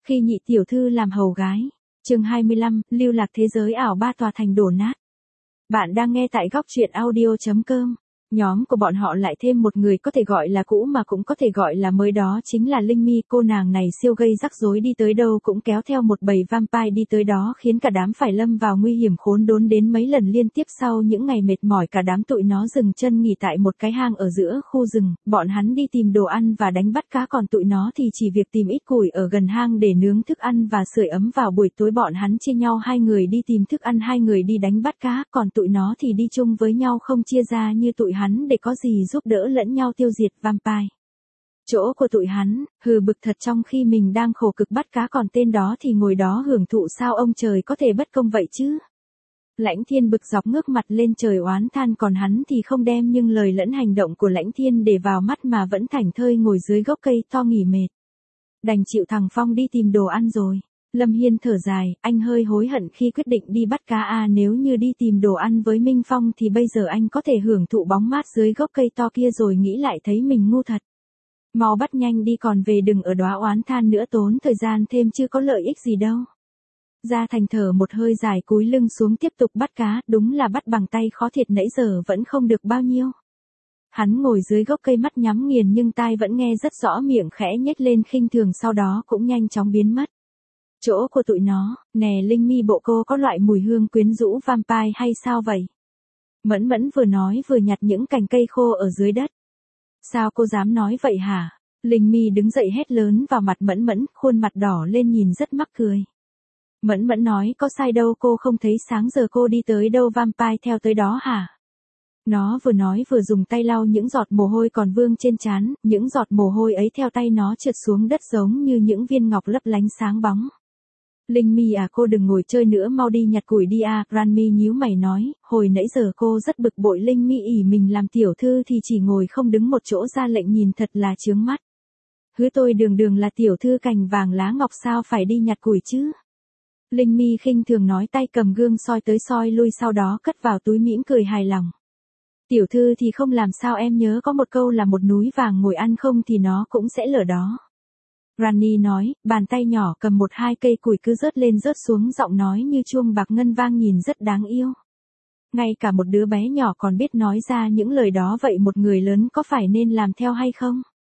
Khi nhị tiểu thư làm hầu gái. Chương 25, lưu lạc thế giới ảo 3 tòa thành đổ nát. Bạn đang nghe tại góc truyện audio.com. Nhóm của bọn họ lại thêm một người có thể gọi là cũ mà cũng có thể gọi là mới, đó chính là Linh Mi. Cô nàng này siêu gây rắc rối, đi tới đâu cũng kéo theo một bầy vampire đi tới đó, khiến cả đám phải lâm vào nguy hiểm khốn đốn đến mấy lần liên tiếp. Sau những ngày mệt mỏi, cả đám tụi nó dừng chân nghỉ tại một cái hang ở giữa khu rừng. Bọn hắn đi tìm đồ ăn và đánh bắt cá, còn tụi nó thì chỉ việc tìm ít củi ở gần hang để nướng thức ăn và sưởi ấm vào buổi tối. Bọn hắn chia nhau, 2 người đi tìm thức ăn, 2 người đi đánh bắt cá, còn tụi nó thì đi chung với nhau, không chia ra như tụi hắn để có gì giúp đỡ lẫn nhau tiêu diệt vampire. Chỗ của tụi hắn, bực thật, trong khi mình đang khổ cực bắt cá còn tên đó thì ngồi đó hưởng thụ, sao ông trời có thể bất công vậy chứ? Lãnh Thiên bực dọc ngước mặt lên trời oán than, còn hắn thì không đem nhưng lời lẫn hành động của Lãnh Thiên để vào mắt mà vẫn thảnh thơi ngồi dưới gốc cây to nghỉ mệt. Đành chịu thằng Phong đi tìm đồ ăn rồi. Lâm Hiên thở dài, anh hơi hối hận khi quyết định đi bắt cá nếu như đi tìm đồ ăn với Minh Phong thì bây giờ anh có thể hưởng thụ bóng mát dưới gốc cây to kia rồi, nghĩ lại thấy mình ngu thật. Mau bắt nhanh đi, còn về đừng ở đó oán than nữa, tốn thời gian thêm chứ có lợi ích gì đâu. Gia Thành thở một hơi dài, cúi lưng xuống tiếp tục bắt cá, đúng là bắt bằng tay khó thiệt, nãy giờ vẫn không được bao nhiêu. Hắn ngồi dưới gốc cây, mắt nhắm nghiền nhưng tai vẫn nghe rất rõ, miệng khẽ nhếch lên khinh thường, sau đó cũng nhanh chóng biến mất. Chỗ của tụi nó, nè Linh Mi, bộ cô có loại mùi hương quyến rũ vampire hay sao vậy? Mẫn Mẫn vừa nói vừa nhặt những cành cây khô ở dưới đất. Sao cô dám nói vậy hả? Linh Mi đứng dậy hét lớn vào mặt Mẫn Mẫn, khuôn mặt đỏ lên nhìn rất mắc cười. Mẫn Mẫn nói, có sai đâu, cô không thấy sáng giờ cô đi tới đâu vampire theo tới đó hả? Nó vừa nói vừa dùng tay lau những giọt mồ hôi còn vương trên trán, những giọt mồ hôi ấy theo tay nó trượt xuống đất giống như những viên ngọc lấp lánh sáng bóng. Linh Mi cô đừng ngồi chơi nữa, mau đi nhặt củi đi Granmy nhíu mày nói, hồi nãy giờ cô rất bực bội. Linh Mi ỉ mình làm tiểu thư thì chỉ ngồi không đứng một chỗ, ra lệnh nhìn thật là chướng mắt. Tôi đường đường là tiểu thư cành vàng lá ngọc, sao phải đi nhặt củi chứ? Linh Mi khinh thường nói, tay cầm gương soi tới soi lui, sau đó cất vào túi mỉm cười hài lòng. Tiểu thư thì không làm sao, em nhớ có một câu là một núi vàng ngồi ăn không thì nó cũng sẽ lở đó. Granny nói, bàn tay nhỏ cầm 1-2 cây củi cứ rớt lên rớt xuống, giọng nói như chuông bạc ngân vang, nhìn rất đáng yêu. Ngay cả một đứa bé nhỏ còn biết nói ra những lời đó, vậy một người lớn có phải nên làm theo hay không?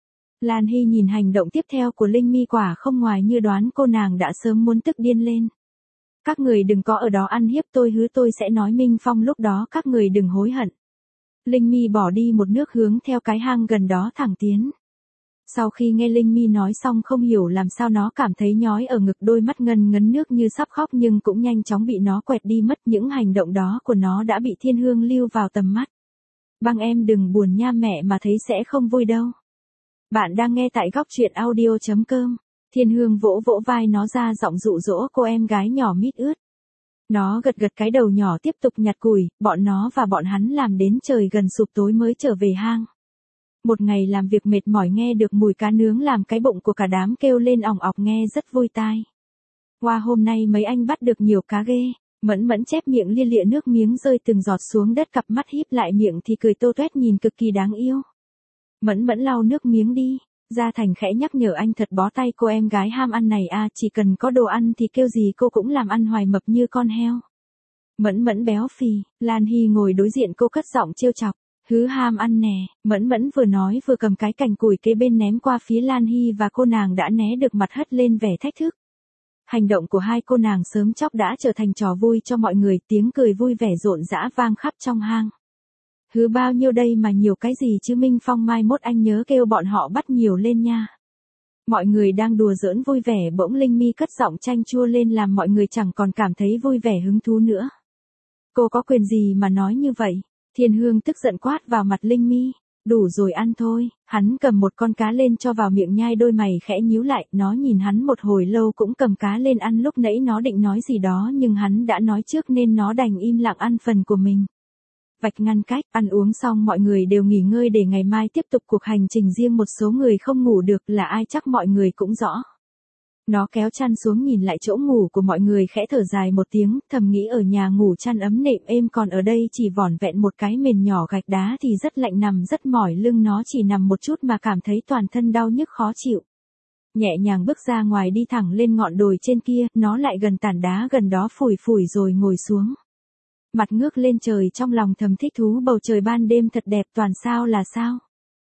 Lan Hy nhìn hành động tiếp theo của Linh Mi quả không ngoài như đoán, cô nàng đã sớm muốn tức điên lên. Các người đừng có ở đó ăn hiếp tôi, tôi sẽ nói Minh Phong, lúc đó các người đừng hối hận. Linh Mi bỏ đi một nước hướng theo cái hang gần đó thẳng tiến. Sau khi nghe Linh Mi nói xong, không hiểu làm sao nó cảm thấy nhói ở ngực, đôi mắt ngấn ngấn nước như sắp khóc nhưng cũng nhanh chóng bị nó quẹt đi mất. Những hành động đó của nó đã bị Thiên Hương lưu vào tầm mắt. Băng em đừng buồn nha, mẹ mà thấy sẽ không vui đâu. Bạn đang nghe tại góc truyện audio.com. Thiên Hương vỗ vỗ vai nó ra, giọng dụ dỗ cô em gái nhỏ mít ướt. Nó gật gật cái đầu nhỏ tiếp tục nhặt củi, bọn nó và bọn hắn làm đến trời gần sụp tối mới trở về hang. Một ngày làm việc mệt mỏi, nghe được mùi cá nướng làm cái bụng của cả đám kêu lên ỏng ọc, nghe rất vui tai. Wow, hôm nay mấy anh bắt được nhiều cá ghê. Mẫn Mẫn chép miệng lia lịa, nước miếng rơi từng giọt xuống đất, cặp mắt híp lại, miệng thì cười tô toét, nhìn cực kỳ đáng yêu. Mẫn Mẫn lau nước miếng đi. Gia Thành khẽ nhắc nhở, anh thật bó tay cô em gái ham ăn này chỉ cần có đồ ăn thì kêu gì cô cũng làm, ăn hoài mập như con heo. Mẫn Mẫn béo phì. Lan Hy ngồi đối diện cô cất giọng trêu chọc. Ham ăn nè. Mẫn Mẫn vừa nói vừa cầm cái cành củi kế bên ném qua phía Lan Hy và cô nàng đã né được, mặt hất lên vẻ thách thức. Hành động của hai cô nàng sớm chốc đã trở thành trò vui cho mọi người, tiếng cười vui vẻ rộn rã vang khắp trong hang. Bao nhiêu đây mà nhiều cái gì chứ Minh Phong, mai mốt anh nhớ kêu bọn họ bắt nhiều lên nha. Mọi người đang đùa giỡn vui vẻ, bỗng Linh Mi cất giọng chanh chua lên làm mọi người chẳng còn cảm thấy vui vẻ hứng thú nữa. Cô có quyền gì mà nói như vậy? Thiên Hương tức giận quát vào mặt Linh Mi. Đủ rồi, ăn thôi. Hắn cầm một con cá lên cho vào miệng, nhai, đôi mày khẽ nhíu lại, nó nhìn hắn một hồi lâu cũng cầm cá lên ăn. Lúc nãy nó định nói gì đó nhưng hắn đã nói trước nên nó đành im lặng ăn phần của mình. Vạch ngăn cách, ăn uống xong mọi người đều nghỉ ngơi để ngày mai tiếp tục cuộc hành trình riêng. Một số người không ngủ được, là ai chắc mọi người cũng rõ. Nó kéo chăn xuống nhìn lại chỗ ngủ của mọi người, khẽ thở dài một tiếng, thầm nghĩ ở nhà ngủ chăn ấm nệm êm, còn ở đây chỉ vỏn vẹn một cái mền nhỏ gạch đá thì rất lạnh, nằm rất mỏi lưng, nó chỉ nằm một chút mà cảm thấy toàn thân đau nhức khó chịu. nhẹ nhàng bước ra ngoài đi thẳng lên ngọn đồi trên kia, nó lại gần tảng đá gần đó phủi phủi rồi ngồi xuống. Mặt ngước lên trời trong lòng thầm thích thú bầu trời ban đêm thật đẹp toàn sao là sao.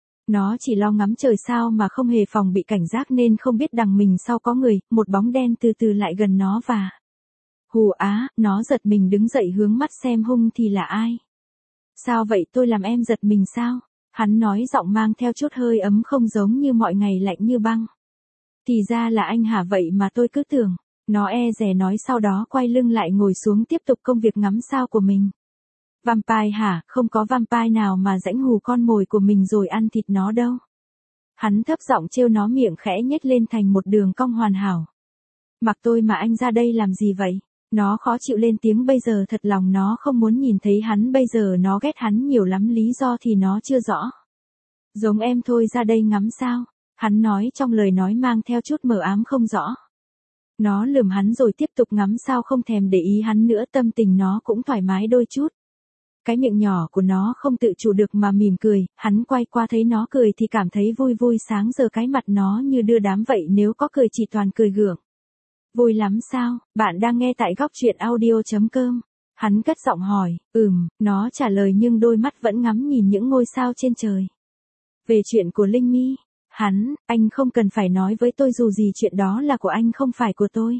Nó chỉ lo ngắm trời sao mà không hề phòng bị cảnh giác nên không biết đằng mình sau có người, một bóng đen từ từ lại gần nó và... Hù á, nó giật mình đứng dậy hướng mắt xem hung thì là ai. Sao vậy tôi làm em giật mình sao? Hắn nói giọng mang theo chút hơi ấm không giống như mọi ngày lạnh như băng. Thì ra là anh hả vậy mà tôi cứ tưởng. Nó e dè nói sau đó quay lưng lại ngồi xuống tiếp tục công việc ngắm sao của mình. Vampire hả, không có vampire nào mà rãnh hù con mồi của mình rồi ăn thịt nó đâu. Hắn thấp giọng trêu nó miệng khẽ nhếch lên thành một đường cong hoàn hảo. Mặc tôi mà anh ra đây làm gì vậy? Nó khó chịu lên tiếng bây giờ thật lòng nó không muốn nhìn thấy hắn bây giờ nó ghét hắn nhiều lắm lý do thì nó chưa rõ. Giống em thôi ra đây ngắm sao? Hắn nói trong lời nói mang theo chút mờ ám không rõ. Nó lườm hắn rồi tiếp tục ngắm sao không thèm để ý hắn nữa tâm tình nó cũng thoải mái đôi chút. Cái miệng nhỏ của nó không tự chủ được mà mỉm cười, hắn quay qua thấy nó cười thì cảm thấy vui vui sáng giờ cái mặt nó như đưa đám vậy nếu có cười chỉ toàn cười gượng. Vui lắm sao, bạn đang nghe tại góc truyện audio.com. Hắn cất giọng hỏi, nó trả lời nhưng đôi mắt vẫn ngắm nhìn những ngôi sao trên trời. Về chuyện của Linh Mi, anh không cần phải nói với tôi dù gì chuyện đó là của anh không phải của tôi.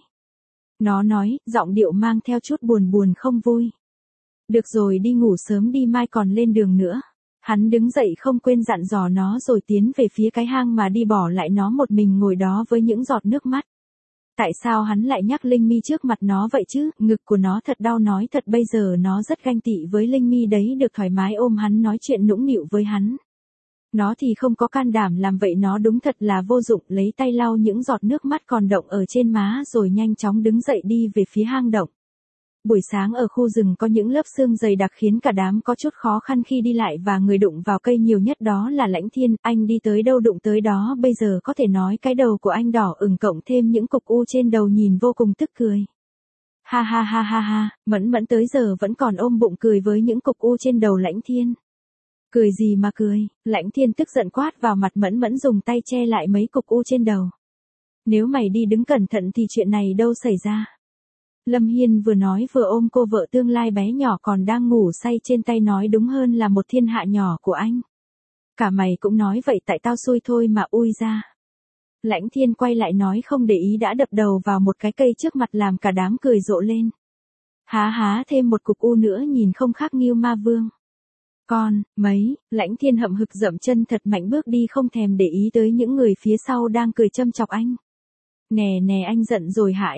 Nó nói, giọng điệu mang theo chút buồn buồn không vui. Được rồi đi ngủ sớm đi mai còn lên đường nữa. Hắn đứng dậy không quên dặn dò nó rồi tiến về phía cái hang mà đi bỏ lại nó một mình ngồi đó với những giọt nước mắt. Tại sao hắn lại nhắc Linh Mi trước mặt nó vậy chứ, ngực của nó thật đau nói thật bây giờ nó rất ganh tị với Linh Mi đấy được thoải mái ôm hắn nói chuyện nũng nịu với hắn. Nó thì không có can đảm làm vậy nó đúng thật là vô dụng lấy tay lau những giọt nước mắt còn đọng ở trên má rồi nhanh chóng đứng dậy đi về phía hang động. Buổi sáng ở khu rừng có những lớp sương dày đặc khiến cả đám có chút khó khăn khi đi lại và người đụng vào cây nhiều nhất đó là Lãnh Thiên, anh đi tới đâu đụng tới đó bây giờ có thể nói cái đầu của anh đỏ ửng cộng thêm những cục u trên đầu nhìn vô cùng tức cười. Ha ha ha ha ha, Mẫn Mẫn tới giờ vẫn còn ôm bụng cười với những cục u trên đầu Lãnh Thiên. Cười gì mà cười, Lãnh Thiên tức giận quát vào mặt Mẫn Mẫn dùng tay che lại mấy cục u trên đầu. Nếu mày đi đứng cẩn thận thì chuyện này đâu xảy ra. Lâm Hiên vừa nói vừa ôm cô vợ tương lai bé nhỏ còn đang ngủ say trên tay nói đúng hơn là một thiên hạ nhỏ của anh. Cả mày cũng nói vậy tại tao xui thôi mà ui ra. Lãnh Thiên quay lại nói không để ý đã đập đầu vào một cái cây trước mặt làm cả đám cười rộ lên. Há thêm một cục u nữa nhìn không khác Ngưu Ma Vương. Lãnh Thiên hậm hực dậm chân thật mạnh bước đi không thèm để ý tới những người phía sau đang cười châm chọc anh. Nè anh giận rồi hả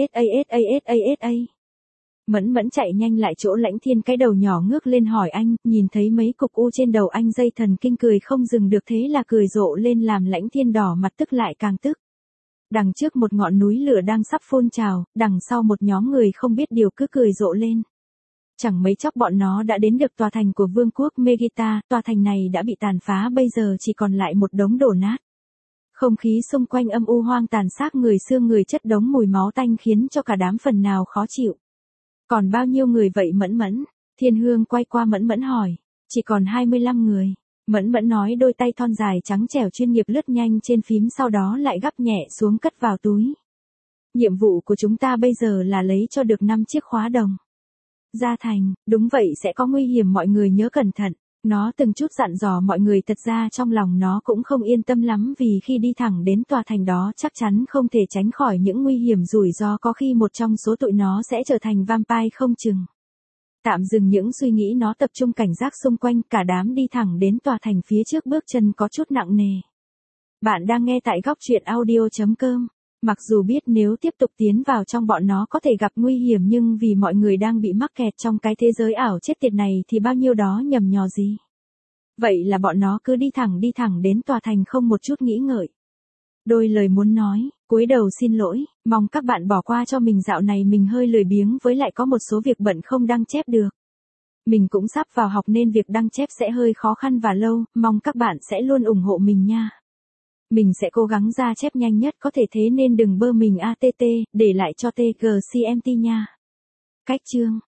ết. Mẫn Mẫn chạy nhanh lại chỗ Lãnh Thiên cái đầu nhỏ ngước lên hỏi anh, nhìn thấy mấy cục u trên đầu anh dây thần kinh cười không dừng được thế là cười rộ lên làm Lãnh Thiên đỏ mặt tức lại càng tức. Đằng trước một ngọn núi lửa đang sắp phun trào, đằng sau một nhóm người không biết điều cứ cười rộ lên. Chẳng mấy chốc bọn nó đã đến được tòa thành của vương quốc Megita, tòa thành này đã bị tàn phá bây giờ chỉ còn lại một đống đổ nát. Không khí xung quanh âm u hoang tàn xác người xương người chất đống mùi máu tanh khiến cho cả đám phần nào khó chịu. Còn bao nhiêu người vậy Mẫn Mẫn? Thiên Hương quay qua Mẫn Mẫn hỏi. Chỉ còn 25 người. Mẫn Mẫn nói đôi tay thon dài trắng trẻo chuyên nghiệp lướt nhanh trên phím sau đó lại gắp nhẹ xuống cất vào túi. Nhiệm vụ của chúng ta bây giờ là lấy cho được 5 chiếc khóa đồng. Ra thành, đúng vậy sẽ có nguy hiểm mọi người nhớ cẩn thận. Nó từng chút dặn dò mọi người thật ra trong lòng nó cũng không yên tâm lắm vì khi đi thẳng đến tòa thành đó chắc chắn không thể tránh khỏi những nguy hiểm rủi ro có khi một trong số tụi nó sẽ trở thành vampire không chừng. Tạm dừng những suy nghĩ nó tập trung cảnh giác xung quanh cả đám đi thẳng đến tòa thành phía trước bước chân có chút nặng nề. Bạn đang nghe tại góc truyện audio.com. Mặc dù biết nếu tiếp tục tiến vào trong bọn nó có thể gặp nguy hiểm nhưng vì mọi người đang bị mắc kẹt trong cái thế giới ảo chết tiệt này thì bao nhiêu đó nhầm nhò gì. Vậy là bọn nó cứ đi thẳng đến tòa thành không một chút nghĩ ngợi. Đôi lời muốn nói, cúi đầu xin lỗi, mong các bạn bỏ qua cho mình dạo này mình hơi lười biếng với lại có một số việc bận không đăng chép được. Mình cũng sắp vào học nên việc đăng chép sẽ hơi khó khăn và lâu, mong các bạn sẽ luôn ủng hộ mình nha. Mình sẽ cố gắng ra chép nhanh nhất có thể thế nên đừng bơ mình ATT, để lại cho TGCMT nha. Cách chương